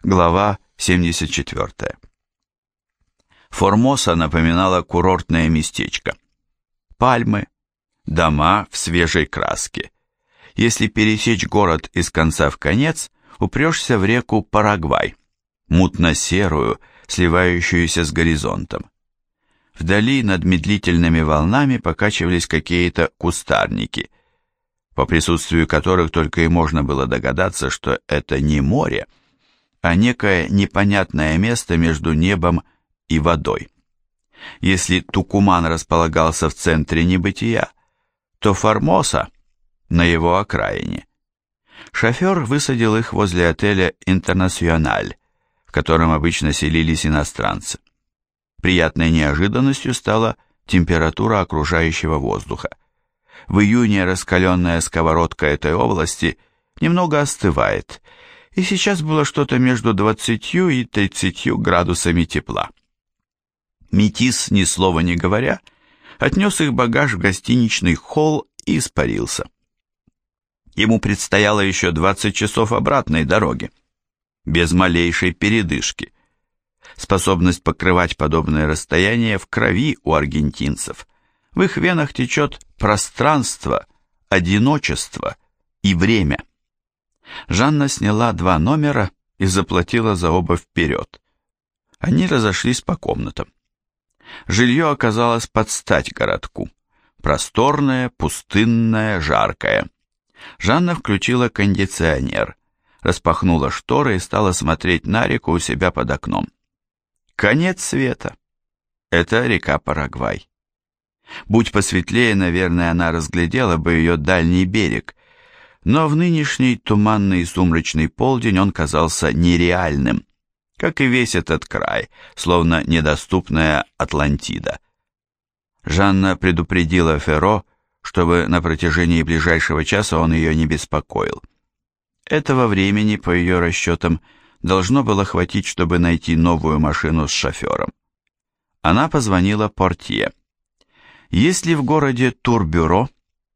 Глава 74. Формоса напоминала курортное местечко. Пальмы, дома в свежей краске. Если пересечь город из конца в конец, упрешься в реку Парагвай, мутно-серую, сливающуюся с горизонтом. Вдали над медлительными волнами покачивались какие-то кустарники, по присутствию которых только и можно было догадаться, что это не море, а некое непонятное место между небом и водой. Если Тукуман располагался в центре небытия, то Формоса на его окраине. Шофер высадил их возле отеля «Интернациональ», в котором обычно селились иностранцы. Приятной неожиданностью стала температура окружающего воздуха. В июне раскаленная сковородка этой области немного остывает, и сейчас было что-то между 20 и 30 градусами тепла. Метис, ни слова не говоря, отнес их багаж в гостиничный холл и испарился. Ему предстояло еще 20 часов обратной дороги, без малейшей передышки. Способность покрывать подобное расстояние в крови у аргентинцев. В их венах течет пространство, одиночество и время. Жанна сняла 2 номера и заплатила за оба вперед. Они разошлись по комнатам. Жилье оказалось под стать городку. Просторное, пустынное, жаркое. Жанна включила кондиционер, распахнула шторы и стала смотреть на реку у себя под окном. Конец света. Это река Парагвай. Будь посветлее, наверное, она разглядела бы ее дальний берег, но в нынешний туманный и сумрачный полдень он казался нереальным, как и весь этот край, словно недоступная Атлантида. Жанна предупредила Ферро, чтобы на протяжении ближайшего часа он ее не беспокоил. Этого времени, по ее расчетам, должно было хватить, чтобы найти новую машину с шофером. Она позвонила портье. Есть ли в городе турбюро?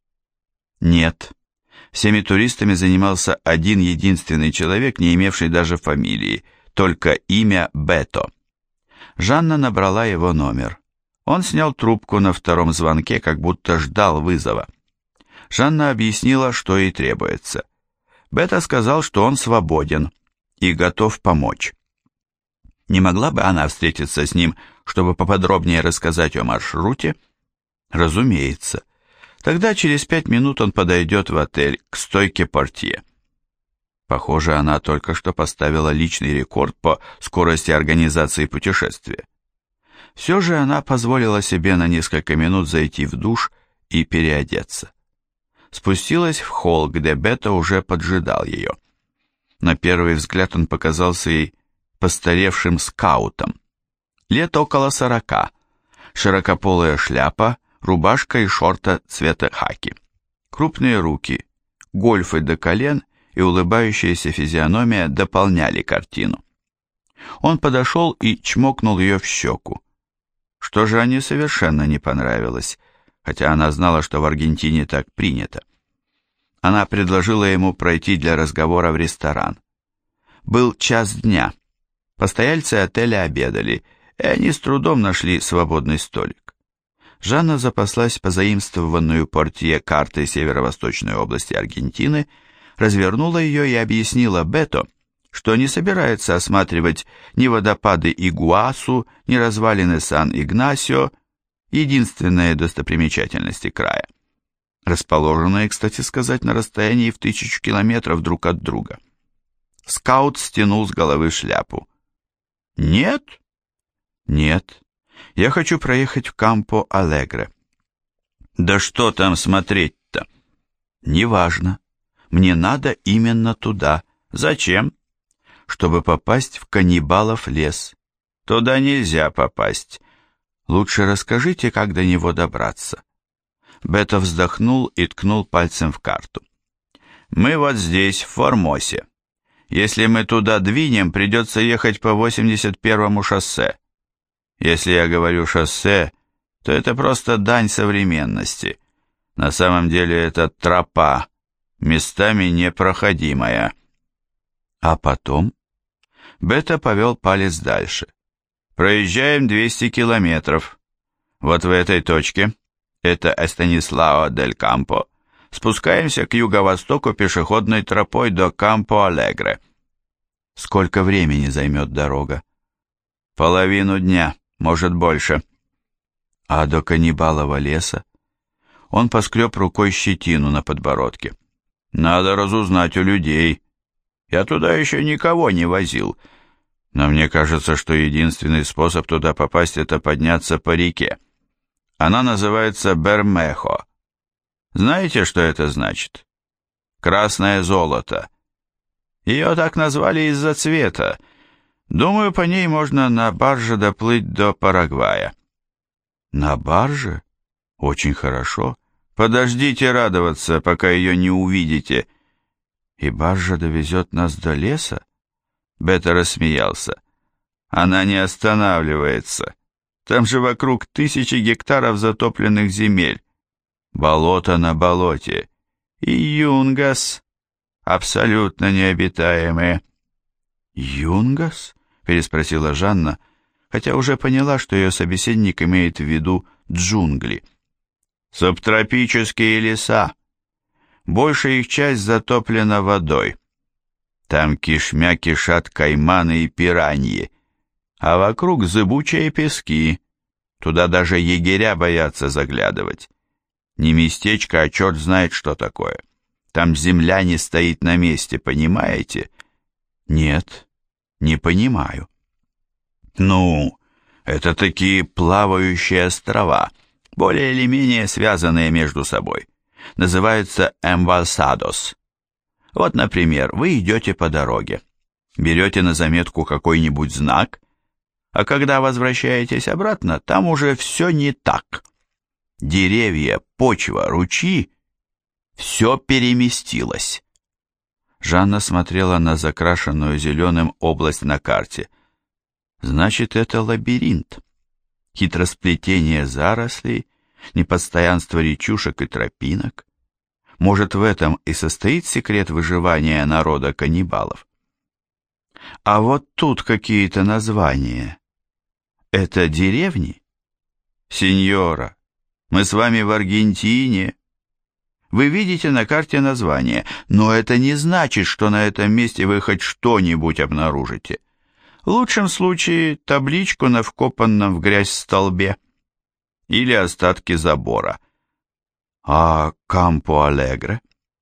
Нет. Всеми туристами занимался один единственный человек, не имевший даже фамилии, только имя Бето. Жанна набрала его номер. Он снял трубку на втором звонке, как будто ждал вызова. Жанна объяснила, что ей требуется. Бето сказал, что он свободен и готов помочь. Не могла бы она встретиться с ним, чтобы поподробнее рассказать о маршруте? Разумеется. Тогда через 5 минут он подойдет в отель к стойке портье. Похоже, она только что поставила личный рекорд по скорости организации путешествия. Все же она позволила себе на несколько минут зайти в душ и переодеться. Спустилась в холл, где Бето уже поджидал ее. На первый взгляд он показался ей постаревшим скаутом. Лет около 40, широкополая шляпа, рубашка и шорты цвета хаки. Крупные руки, гольфы до колен и улыбающаяся физиономия дополняли картину. Он подошел и чмокнул ее в щеку. Что же Анне совершенно не понравилось, хотя она знала, что в Аргентине так принято. Она предложила ему пройти для разговора в ресторан. Был час дня. Постояльцы отеля обедали, и они с трудом нашли свободный столик. Жанна запаслась позаимствованную портье картой северо-восточной области Аргентины, развернула ее и объяснила Бето, что не собирается осматривать ни водопады Игуасу, ни развалины Сан-Игнасио, единственные достопримечательности края, расположенные, кстати сказать, на расстоянии в 1000 километров друг от друга. Скаут стянул с головы шляпу. «Нет?» «Нет. Я хочу проехать в Кампо-Алегре». «Да что там смотреть-то?» «Неважно. Мне надо именно туда. Зачем?» «Чтобы попасть в каннибалов лес». «Туда нельзя попасть». «Лучше расскажите, как до него добраться». Бето вздохнул и ткнул пальцем в карту. «Мы вот здесь, в Формосе. Если мы туда двинем, придется ехать по 81-му шоссе. Если я говорю шоссе, то это просто дань современности. На самом деле это тропа, местами непроходимая». «А потом?» Бета повел палец дальше. Проезжаем 200 километров. Вот в этой точке, это Эстанислао-дель-Кампо, спускаемся к юго-востоку пешеходной тропой до Кампо-Алегре. Сколько времени займет дорога? Половину дня, может больше. А до каннибалова леса? Он поскреб рукой щетину на подбородке. Надо разузнать у людей. Я туда еще никого не возил. Но мне кажется, что единственный способ туда попасть — это подняться по реке. Она называется Бермехо. Знаете, что это значит? Красное золото. Ее так назвали из-за цвета. Думаю, по ней можно на барже доплыть до Парагвая. На барже? Очень хорошо. Подождите радоваться, пока ее не увидите. И баржа довезет нас до леса? Бета рассмеялся. Она не останавливается. Там же вокруг 1000 гектаров затопленных земель. Болото на болоте. И Юнгас абсолютно необитаемые. Юнгас? Переспросила Жанна, хотя уже поняла, что ее собеседник имеет в виду джунгли. Субтропические леса. Большая их часть затоплена водой. Там кишмя кишат кайманы и пираньи, а вокруг зыбучие пески. Туда даже егеря боятся заглядывать. Не местечко, а черт знает, что такое. Там земля не стоит на месте, понимаете? Нет, не понимаю. Ну, это такие плавающие острова, более или менее связанные между собой. Называются эмбалсадос. Вот, например, вы идете по дороге, берете на заметку какой-нибудь знак, а когда возвращаетесь обратно, там уже все не так. Деревья, почва, ручьи — все переместилось. Жанна смотрела на закрашенную зеленым область на карте. Значит, это лабиринт. Хитросплетение зарослей, непостоянство речушек и тропинок. Может, в этом и состоит секрет выживания народа каннибалов. А вот тут какие-то названия. Это деревни? Сеньора, мы с вами в Аргентине. Вы видите на карте название, но это не значит, что на этом месте вы хоть что-нибудь обнаружите. В лучшем случае табличку на вкопанном в грязь столбе или остатки забора. А Кампо-Алегре?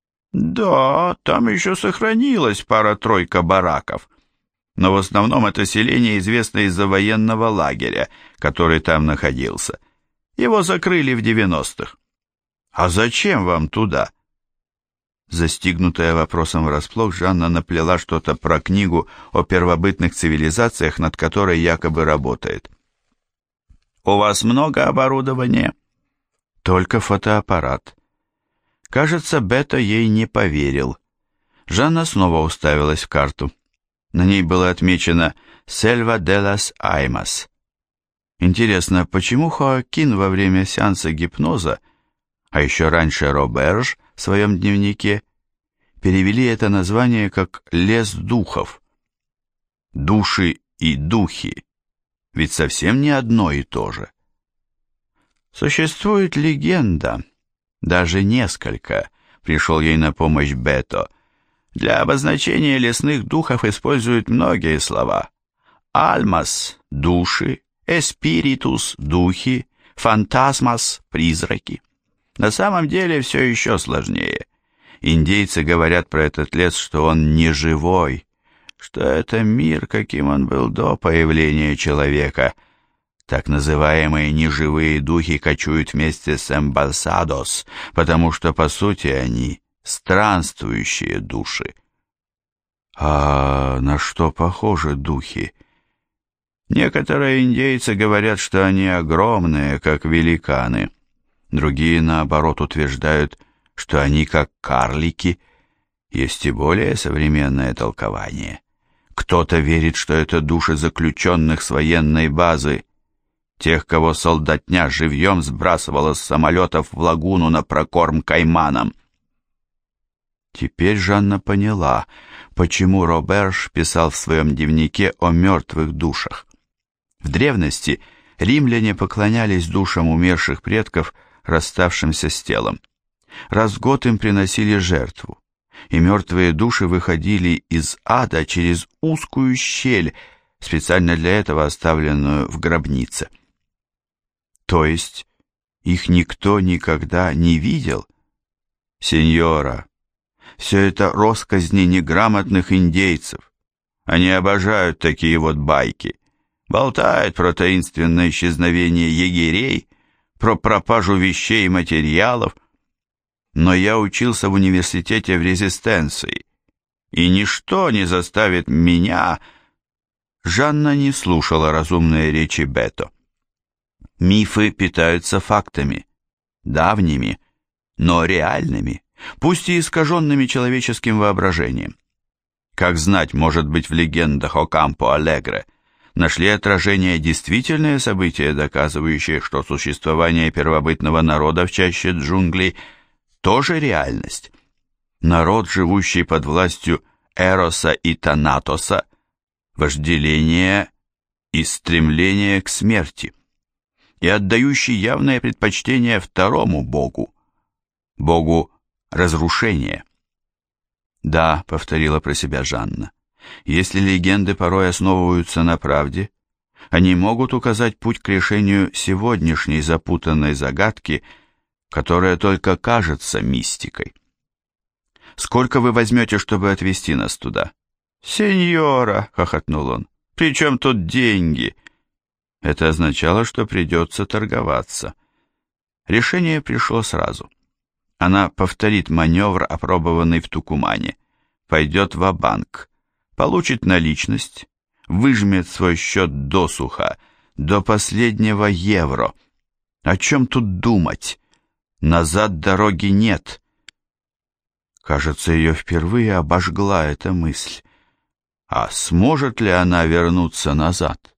Да, там еще сохранилась пара-тройка бараков. Но в основном это селение известно из-за военного лагеря, который там находился. Его закрыли в 90-х. А зачем вам туда? Застигнутая вопросом врасплох, Жанна наплела что-то про книгу о первобытных цивилизациях, над которой якобы работает. «У вас много оборудования?» «Только фотоаппарат». Кажется, Бета ей не поверил. Жанна снова уставилась в карту. На ней было отмечено «Сельва де лас Аймас». Интересно, почему Хоакин во время сеанса гипноза, а еще раньше Роберж в своем дневнике, перевели это название как «Лес духов». Души и духи, ведь совсем не одно и то же. Существует легенда, даже несколько, пришел ей на помощь Бето. Для обозначения лесных духов используют многие слова. Альмас – души, эспиритус – духи, фантасмас – призраки. На самом деле все еще сложнее. Индейцы говорят про этот лес, что он не живой, что это мир, каким он был до появления человека. Так называемые неживые духи кочуют вместе с эмбалсадос, потому что, по сути, они странствующие души. А на что похожи духи? Некоторые индейцы говорят, что они огромные, как великаны. Другие, наоборот, утверждают, что они как карлики. Есть и более современное толкование. Кто-то верит, что это души заключенных с военной базы, тех, кого солдатня живьем сбрасывала с самолетов в лагуну на прокорм кайманам. Теперь Жанна поняла, почему Роберж писал в своем дневнике о мертвых душах. В древности римляне поклонялись душам умерших предков, расставшимся с телом. Раз в год им приносили жертву, и мертвые души выходили из ада через узкую щель, специально для этого оставленную в гробнице. То есть их никто никогда не видел? Сеньора, все это росказни неграмотных индейцев. Они обожают такие вот байки. Болтают про таинственное исчезновение егерей, про пропажу вещей и материалов. Но я учился в университете в резистенции, и ничто не заставит меня... Жанна не слушала разумные речи Бето. Мифы питаются фактами, давними, но реальными, пусть и искаженными человеческим воображением. Как знать, может быть, в легендах о Кампо-Алегре нашли отражение действительные события, доказывающие, что существование первобытного народа в чаще джунглей тоже реальность. Народ, живущий под властью Эроса и Танатоса, вожделение и стремление к смерти, и отдающий явное предпочтение второму богу, богу разрушения. «Да», — повторила про себя Жанна, — «если легенды порой основываются на правде, они могут указать путь к решению сегодняшней запутанной загадки, которая только кажется мистикой». «Сколько вы возьмете, чтобы отвезти нас туда?» «Сеньора», — хохотнул он, — «при чем тут деньги?» Это означало, что придется торговаться. Решение пришло сразу. Она повторит маневр, опробованный в Тукумане, пойдет ва-банк, получит наличность, выжмет свой счет досуха, до последнего евро. О чем тут думать? Назад дороги нет. Кажется, ее впервые обожгла эта мысль. А сможет ли она вернуться назад?